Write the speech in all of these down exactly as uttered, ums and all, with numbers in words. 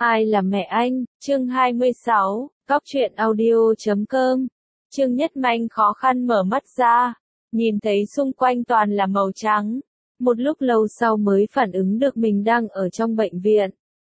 Ai là mẹ anh? Chương hai mươi sáu, Cóc truyện audio chấm com. Trương Nhất Manh khó khăn mở mắt ra, nhìn thấy xung quanh toàn là màu trắng. Một lúc lâu sau mới phản ứng được mình đang ở trong bệnh viện.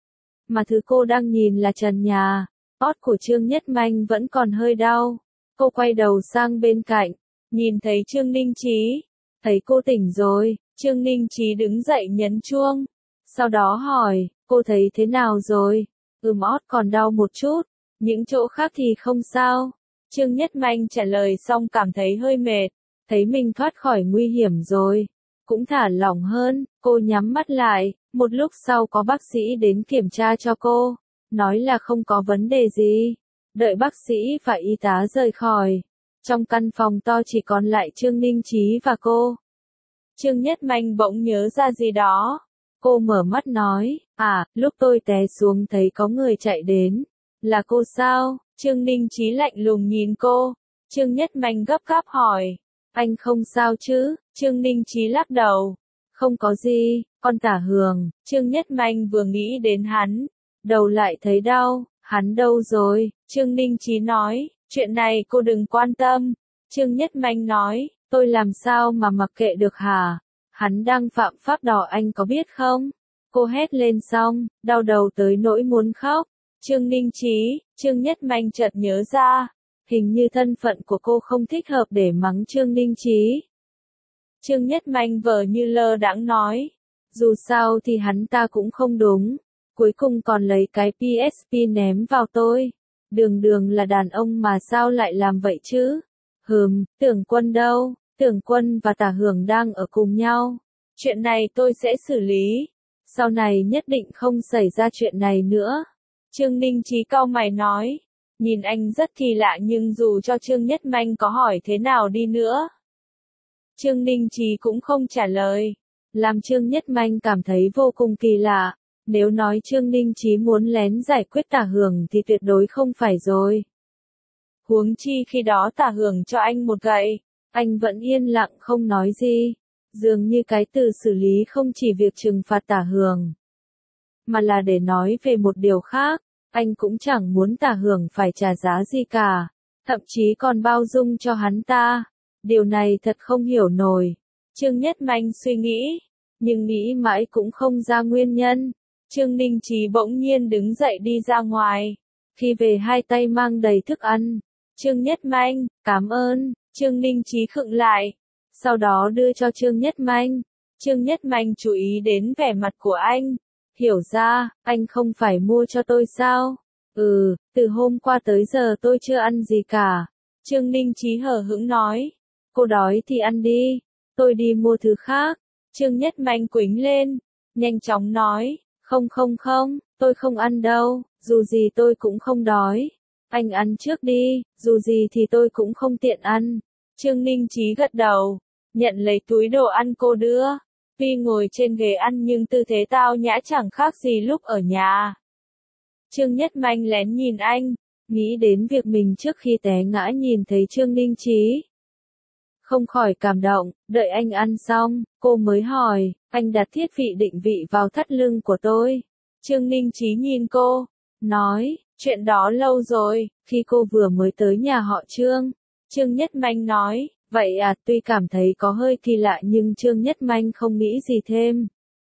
Mà thứ cô đang nhìn là trần nhà, ót của Trương Nhất Manh vẫn còn hơi đau. Cô quay đầu sang bên cạnh, nhìn thấy Trương Ninh Chí. Thấy cô tỉnh rồi, Trương Ninh Chí đứng dậy nhấn chuông. Sau đó hỏi, cô thấy thế nào rồi? Ừm, ót còn đau một chút, những chỗ khác thì không sao. Trương Nhất Manh trả lời xong cảm thấy hơi mệt, thấy mình thoát khỏi nguy hiểm rồi, cũng thả lỏng hơn. Cô nhắm mắt lại, một lúc sau có bác sĩ đến kiểm tra cho cô, nói là không có vấn đề gì. Đợi bác sĩ và y tá rời khỏi, trong căn phòng to chỉ còn lại Trương Ninh Chí và cô. Trương Nhất Manh bỗng nhớ ra gì đó. Cô mở mắt nói, à, lúc tôi té xuống thấy có người chạy đến. Là cô sao? Trương Ninh Chí lạnh lùng nhìn cô. Trương Nhất Manh gấp gáp hỏi, anh không sao chứ? Trương Ninh Chí lắc đầu, không có gì, con Tả Hường. Trương Nhất Manh vừa nghĩ đến hắn, đầu lại thấy đau. Hắn đâu rồi? Trương Ninh Chí nói, chuyện này cô đừng quan tâm. Trương Nhất Manh nói, tôi làm sao mà mặc kệ được hả? Hắn đang phạm pháp đỏ anh có biết không? Cô hét lên xong, đau đầu tới nỗi muốn khóc. Trương Ninh Chí, Trương Nhất Manh chợt nhớ ra, hình như thân phận của cô không thích hợp để mắng Trương Ninh Chí. Trương Nhất Manh vờ như lơ đãng nói, dù sao thì hắn ta cũng không đúng, cuối cùng còn lấy cái pê ét pê ném vào tôi. Đường đường là đàn ông mà sao lại làm vậy chứ? Hừm, Tưởng Quân đâu? Tưởng Quân và Tả Hưởng đang ở cùng nhau. Chuyện này tôi sẽ xử lý. Sau này nhất định không xảy ra chuyện này nữa. Trương Ninh Chí cau mày nói. Nhìn anh rất kỳ lạ nhưng dù cho Trương Nhất Manh có hỏi thế nào đi nữa, Trương Ninh Chí cũng không trả lời. Làm Trương Nhất Manh cảm thấy vô cùng kỳ lạ. Nếu nói Trương Ninh Chí muốn lén giải quyết Tả Hưởng thì tuyệt đối không phải rồi. Huống chi khi đó Tả Hưởng cho anh một gậy, anh vẫn yên lặng không nói gì. Dường như cái từ xử lý không chỉ việc trừng phạt Tả Hưởng, mà là để nói về một điều khác. Anh cũng chẳng muốn Tả Hưởng phải trả giá gì cả, thậm chí còn bao dung cho hắn ta. Điều này thật không hiểu nổi. Trương Nhất Manh suy nghĩ, nhưng nghĩ mãi cũng không ra nguyên nhân. Trương Ninh Chí bỗng nhiên đứng dậy đi ra ngoài. Khi về hai tay mang đầy thức ăn. Trương Nhất Manh, cảm ơn. Trương Ninh Chí khựng lại, sau đó đưa cho Trương Nhất Manh. Trương Nhất Manh chú ý đến vẻ mặt của anh. Hiểu ra, anh không phải mua cho tôi sao? Ừ, từ hôm qua tới giờ tôi chưa ăn gì cả. Trương Ninh Chí hờ hững nói. Cô đói thì ăn đi, tôi đi mua thứ khác. Trương Nhất Manh quĩnh lên, nhanh chóng nói, không không không, tôi không ăn đâu, dù gì tôi cũng không đói. Anh ăn trước đi, dù gì thì tôi cũng không tiện ăn. Trương Ninh Chí gật đầu, nhận lấy túi đồ ăn cô đưa. Tuy ngồi trên ghế ăn nhưng tư thế tao nhã chẳng khác gì lúc ở nhà. Trương Nhất Manh lén nhìn anh, nghĩ đến việc mình trước khi té ngã nhìn thấy Trương Ninh Chí. Không khỏi cảm động. Đợi anh ăn xong, cô mới hỏi, anh đặt thiết bị định vị vào thắt lưng của tôi. Trương Ninh Chí nhìn cô, nói, chuyện đó lâu rồi, khi cô vừa mới tới nhà họ Trương. Trương Nhất Manh nói, vậy à, tuy cảm thấy có hơi kỳ lạ nhưng Trương Nhất Manh không nghĩ gì thêm.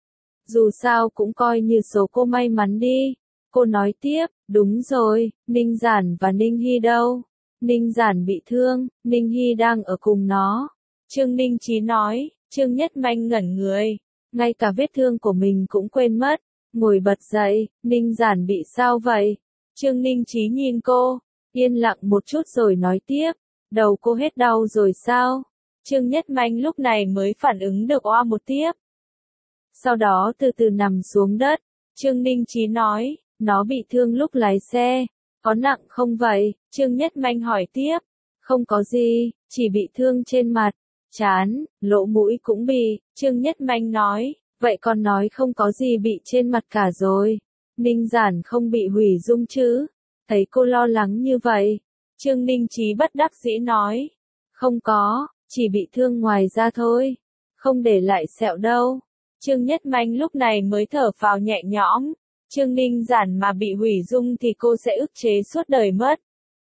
Dù sao cũng coi như số cô may mắn đi. Cô nói tiếp, đúng rồi, Ninh Giản và Ninh Hy đâu? Ninh Giản bị thương, Ninh Hy đang ở cùng nó. Trương Ninh Chí nói. Trương Nhất Manh ngẩn người, ngay cả vết thương của mình cũng quên mất. Ngồi bật dậy, Ninh Giản bị sao vậy? Trương Ninh Chí nhìn cô, yên lặng một chút rồi nói tiếp, đầu cô hết đau rồi sao? Trương Nhất Manh lúc này mới phản ứng được, oa một tiếp. Sau đó từ từ nằm xuống đất. Trương Ninh Chí nói, nó bị thương lúc lái xe, có nặng không vậy? Trương Nhất Manh hỏi tiếp, không có gì, chỉ bị thương trên mặt, trán, lỗ mũi cũng bị. Trương Nhất Manh nói, vậy còn nói không có gì bị trên mặt cả rồi. Ninh Giản không bị hủy dung chứ? Thấy cô lo lắng như vậy, Trương Ninh Chí bất đắc dĩ nói, không có, chỉ bị thương ngoài da thôi, không để lại sẹo đâu. Trương Nhất Manh lúc này mới thở phào nhẹ nhõm. Trương Ninh Giản mà bị hủy dung thì cô sẽ ức chế suốt đời mất.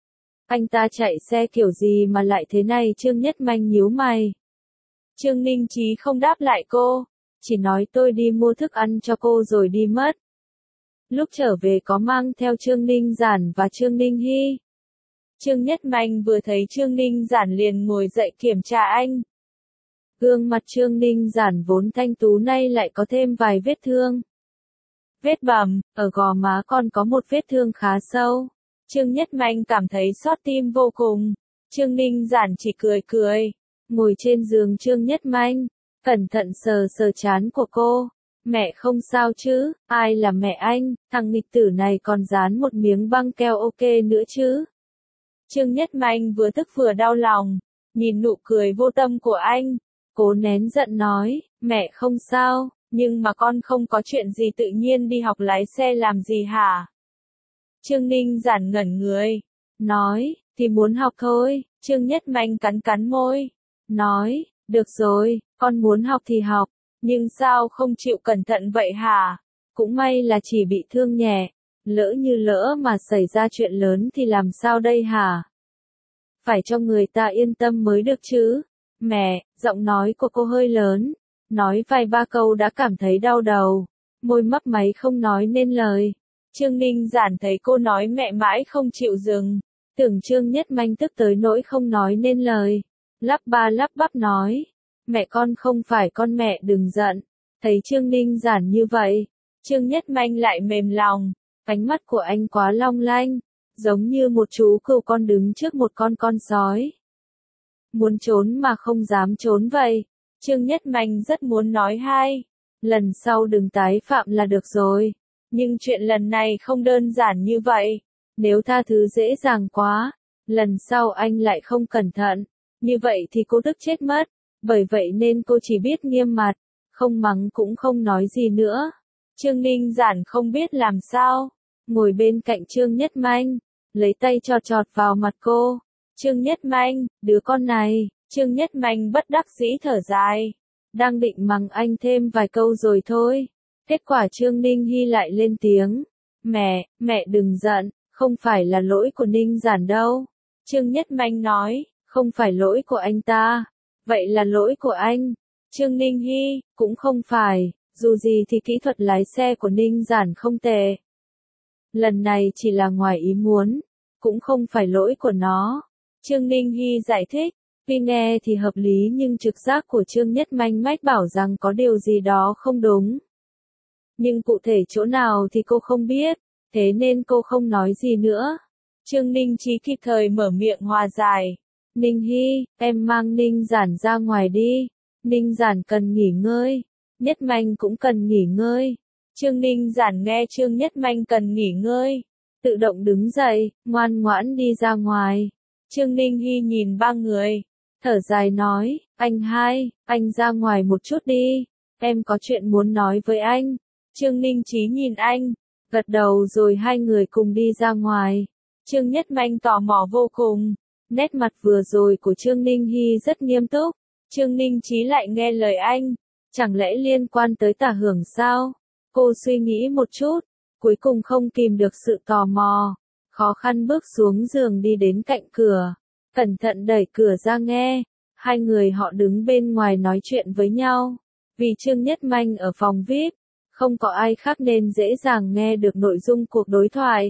Anh ta chạy xe kiểu gì mà lại thế này? Trương Nhất Manh nhíu mày. Trương Ninh Chí không đáp lại cô, chỉ nói tôi đi mua thức ăn cho cô rồi đi mất. Lúc trở về có mang theo Trương Ninh Giản và Trương Ninh Hy. Trương Nhất Manh vừa thấy Trương Ninh Giản liền ngồi dậy kiểm tra anh. Gương mặt Trương Ninh Giản vốn thanh tú nay lại có thêm vài vết thương. Vết bầm, ở gò má còn có một vết thương khá sâu. Trương Nhất Manh cảm thấy xót tim vô cùng. Trương Ninh Giản chỉ cười cười, ngồi trên giường Trương Nhất Manh, cẩn thận sờ sờ trán của cô. Mẹ không sao chứ, ai là mẹ anh, thằng nghịch tử này còn dán một miếng băng keo ok nữa chứ. Trương Nhất Manh vừa tức vừa đau lòng, nhìn nụ cười vô tâm của anh, cố nén giận nói, mẹ không sao, nhưng mà con không có chuyện gì tự nhiên đi học lái xe làm gì hả? Trương Ninh Giản ngẩn người, nói, thì muốn học thôi. Trương Nhất Manh cắn cắn môi, nói, được rồi, con muốn học thì học, nhưng sao không chịu cẩn thận vậy hả? Cũng may là chỉ bị thương nhẹ, lỡ như lỡ mà xảy ra chuyện lớn thì làm sao đây hả? Phải cho người ta yên tâm mới được chứ. Mẹ, giọng nói của cô hơi lớn, nói vài ba câu đã cảm thấy đau đầu, môi mấp máy không nói nên lời. Trương Ninh Giản thấy cô nói mẹ mãi không chịu dừng, tưởng Trương Nhất Manh tức tới nỗi không nói nên lời, lắp ba lắp bắp nói, mẹ con không phải con, mẹ đừng giận. Thấy Trương Ninh Giản như vậy, Trương Nhất Manh lại mềm lòng, ánh mắt của anh quá long lanh, giống như một chú cừu con đứng trước một con con sói. Muốn trốn mà không dám trốn vậy. Trương Nhất Manh rất muốn nói hai, lần sau đừng tái phạm là được rồi. Nhưng chuyện lần này không đơn giản như vậy. Nếu tha thứ dễ dàng quá, lần sau anh lại không cẩn thận, như vậy thì cô tức chết mất. Bởi vậy nên cô chỉ biết nghiêm mặt, không mắng cũng không nói gì nữa. Trương Ninh Giản không biết làm sao, ngồi bên cạnh Trương Nhất Manh, lấy tay chọt chọt vào mặt cô. Trương Nhất Manh, đứa con này. Trương Nhất Manh bất đắc dĩ thở dài, đang định mắng anh thêm vài câu rồi thôi. Kết quả Trương Ninh Hy lại lên tiếng, mẹ, mẹ đừng giận, không phải là lỗi của Ninh Giản đâu. Trương Nhất Manh nói, không phải lỗi của anh ta, vậy là lỗi của anh. Trương Ninh Hy, cũng không phải, dù gì thì kỹ thuật lái xe của Ninh Giản không tệ. Lần này chỉ là ngoài ý muốn, cũng không phải lỗi của nó. Trương Ninh Hy giải thích, tuy nghe thì hợp lý nhưng trực giác của Trương Nhất Manh mách bảo rằng có điều gì đó không đúng. Nhưng cụ thể chỗ nào thì cô không biết, thế nên cô không nói gì nữa. Trương Ninh Chí kịp thời mở miệng hòa giải. Ninh Hy, em mang Ninh Giản ra ngoài đi. Ninh Giản cần nghỉ ngơi. Nhất Manh cũng cần nghỉ ngơi. Trương Ninh Giản nghe Trương Nhất Manh cần nghỉ ngơi, tự động đứng dậy, ngoan ngoãn đi ra ngoài. Trương Ninh Hy nhìn ba người, thở dài nói, anh hai, anh ra ngoài một chút đi, em có chuyện muốn nói với anh. Trương Ninh Chí nhìn anh, gật đầu rồi hai người cùng đi ra ngoài. Trương Nhất Manh tò mò vô cùng, nét mặt vừa rồi của Trương Ninh Hy rất nghiêm túc. Trương Ninh Chí lại nghe lời anh, chẳng lẽ liên quan tới Tả Hưởng sao? Cô suy nghĩ một chút, cuối cùng không kìm được sự tò mò, khó khăn bước xuống giường đi đến cạnh cửa, cẩn thận đẩy cửa ra nghe, hai người họ đứng bên ngoài nói chuyện với nhau. Vì Trương Nhất Manh ở phòng vi ai pi, không có ai khác nên dễ dàng nghe được nội dung cuộc đối thoại.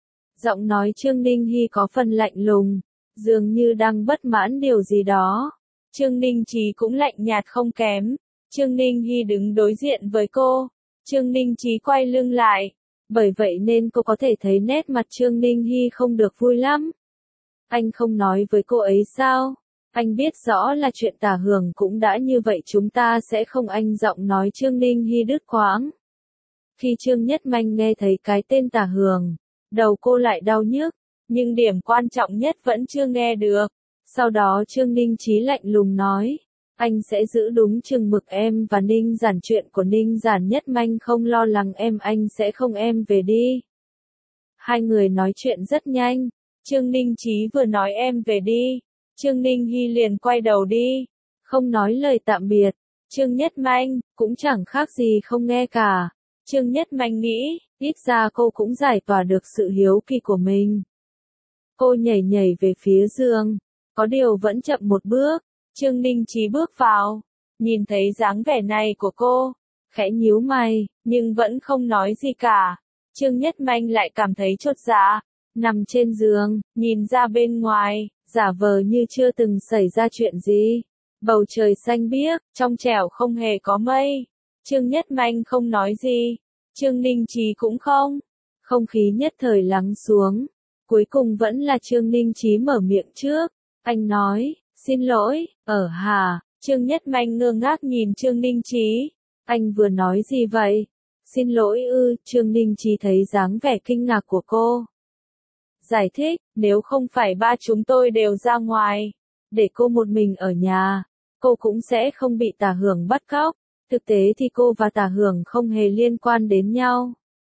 Giọng nói Trương Ninh Hy có phần lạnh lùng, dường như đang bất mãn điều gì đó. Trương Ninh Chí cũng lạnh nhạt không kém. Trương Ninh Hy đứng đối diện với cô. Trương Ninh Chí quay lưng lại, bởi vậy nên cô có thể thấy nét mặt Trương Ninh Hy không được vui lắm. Anh không nói với cô ấy sao? Anh biết rõ là chuyện Tả Hưởng cũng đã như vậy, chúng ta sẽ không. Anh giọng nói Trương Ninh Hy đứt quãng. Khi Trương Nhất Manh nghe thấy cái tên Tả Hưởng, đầu cô lại đau nhức, nhưng điểm quan trọng nhất vẫn chưa nghe được. Sau đó Trương Ninh Chí lạnh lùng nói, anh sẽ giữ đúng chừng mực em và Ninh Giản. Chuyện của Ninh Giản Nhất Manh không lo lắng em, anh sẽ không, em về đi. Hai người nói chuyện rất nhanh, Trương Ninh Chí vừa nói em về đi, Trương Ninh Hy liền quay đầu đi, không nói lời tạm biệt. Trương Nhất Manh cũng chẳng khác gì không nghe cả. Trương Nhất Manh nghĩ, ít ra cô cũng giải tỏa được sự hiếu kỳ của mình. Cô nhảy nhảy về phía giường, có điều vẫn chậm một bước. Trương Ninh Chí bước vào, nhìn thấy dáng vẻ này của cô, khẽ nhíu mày, nhưng vẫn không nói gì cả. Trương Nhất Manh lại cảm thấy chột dạ, nằm trên giường, nhìn ra bên ngoài, giả vờ như chưa từng xảy ra chuyện gì. Bầu trời xanh biếc, trong trẻo không hề có mây. Trương Nhất Manh không nói gì, Trương Ninh Chí cũng không. Không khí nhất thời lắng xuống. Cuối cùng vẫn là Trương Ninh Chí mở miệng trước. Anh nói, xin lỗi, ở hả? Trương Nhất Manh ngơ ngác nhìn Trương Ninh Chí. Anh vừa nói gì vậy? Xin lỗi ư? Trương Ninh Chí thấy dáng vẻ kinh ngạc của cô. Giải thích, nếu không phải ba chúng tôi đều ra ngoài, để cô một mình ở nhà, cô cũng sẽ không bị Tả Hưởng bắt cóc. Thực tế thì cô và Tả Hưởng không hề liên quan đến nhau.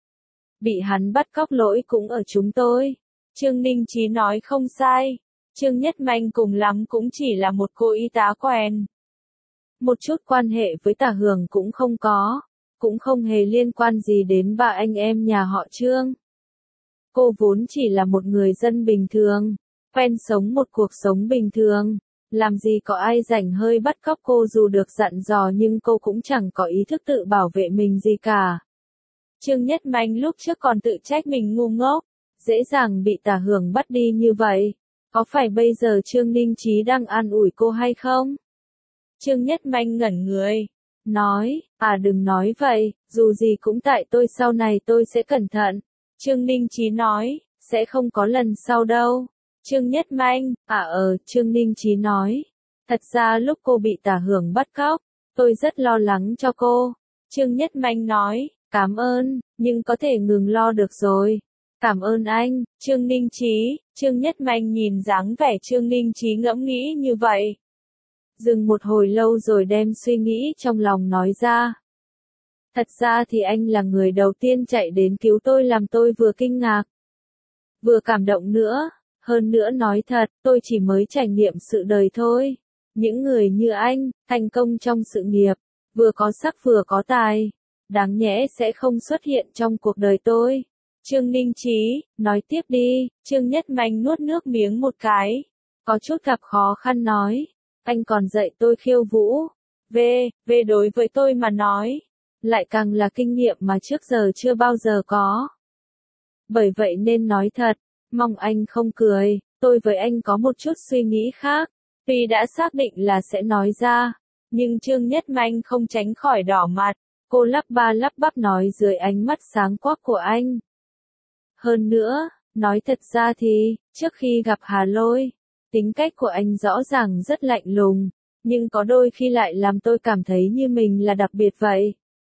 Bị hắn bắt cóc lỗi cũng ở chúng tôi. Trương Ninh Chí nói không sai. Trương Nhất Manh cùng lắm cũng chỉ là một cô y tá quèn. Một chút quan hệ với Tả Hưởng cũng không có. Cũng không hề liên quan gì đến ba anh em nhà họ Trương. Cô vốn chỉ là một người dân bình thường. Quen sống một cuộc sống bình thường. Làm gì có ai rảnh hơi bắt cóc cô, dù được dặn dò nhưng cô cũng chẳng có ý thức tự bảo vệ mình gì cả. Trương Nhất Manh lúc trước còn tự trách mình ngu ngốc, dễ dàng bị Tả Hưởng bắt đi như vậy. Có phải bây giờ Trương Ninh Chí đang an ủi cô hay không? Trương Nhất Manh ngẩn người, nói, à đừng nói vậy, dù gì cũng tại tôi, sau này tôi sẽ cẩn thận. Trương Ninh Chí nói, sẽ không có lần sau đâu. Trương Nhất Manh, à ờ, Trương Ninh Chí nói, thật ra lúc cô bị Tả Hưởng bắt cóc, tôi rất lo lắng cho cô. Trương Nhất Manh nói, cảm ơn, nhưng có thể ngừng lo được rồi. Cảm ơn anh, Trương Ninh Chí. Trương Nhất Manh nhìn dáng vẻ Trương Ninh Chí ngẫm nghĩ như vậy. Dừng một hồi lâu rồi đem suy nghĩ trong lòng nói ra. Thật ra thì anh là người đầu tiên chạy đến cứu tôi, làm tôi vừa kinh ngạc, vừa cảm động nữa. Hơn nữa nói thật, tôi chỉ mới trải nghiệm sự đời thôi. Những người như anh, thành công trong sự nghiệp, vừa có sắc vừa có tài, đáng nhẽ sẽ không xuất hiện trong cuộc đời tôi. Trương Ninh Chí, nói tiếp đi. Trương Nhất Manh nuốt nước miếng một cái, có chút gặp khó khăn nói, anh còn dạy tôi khiêu vũ. Về, về đối với tôi mà nói, lại càng là kinh nghiệm mà trước giờ chưa bao giờ có. Bởi vậy nên nói thật, mong anh không cười, tôi với anh có một chút suy nghĩ khác. Tuy đã xác định là sẽ nói ra, nhưng Trương Nhất Manh không tránh khỏi đỏ mặt. Cô lắp ba lắp bắp nói dưới ánh mắt sáng quắc của anh. Hơn nữa, nói thật ra thì, trước khi gặp Hà Lôi, tính cách của anh rõ ràng rất lạnh lùng, nhưng có đôi khi lại làm tôi cảm thấy như mình là đặc biệt vậy.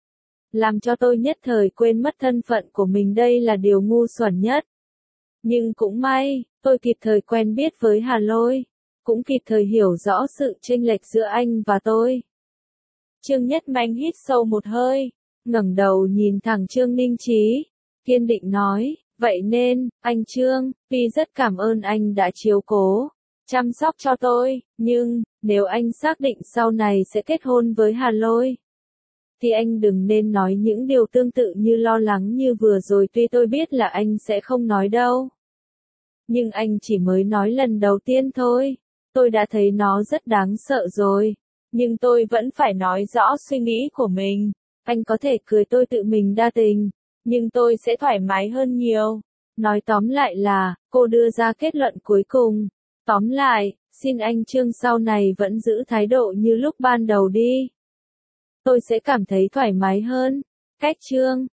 Làm cho tôi nhất thời quên mất thân phận của mình, đây là điều ngu xuẩn nhất. Nhưng cũng may, tôi kịp thời quen biết với Hà Lôi, cũng kịp thời hiểu rõ sự chênh lệch giữa anh và tôi. Trương Nhất Manh hít sâu một hơi, ngẩng đầu nhìn thẳng Trương Ninh Chí, kiên định nói, vậy nên, anh Trương, tuy rất cảm ơn anh đã chiếu cố, chăm sóc cho tôi, nhưng, nếu anh xác định sau này sẽ kết hôn với Hà Lôi, thì anh đừng nên nói những điều tương tự như lo lắng như vừa rồi. Tuy tôi biết là anh sẽ không nói đâu, nhưng anh chỉ mới nói lần đầu tiên thôi, tôi đã thấy nó rất đáng sợ rồi. Nhưng tôi vẫn phải nói rõ suy nghĩ của mình. Anh có thể cười tôi tự mình đa tình, nhưng tôi sẽ thoải mái hơn nhiều. Nói tóm lại là, cô đưa ra kết luận cuối cùng. Tóm lại, xin anh Trương sau này vẫn giữ thái độ như lúc ban đầu đi. Tôi sẽ cảm thấy thoải mái hơn. Cách Trương.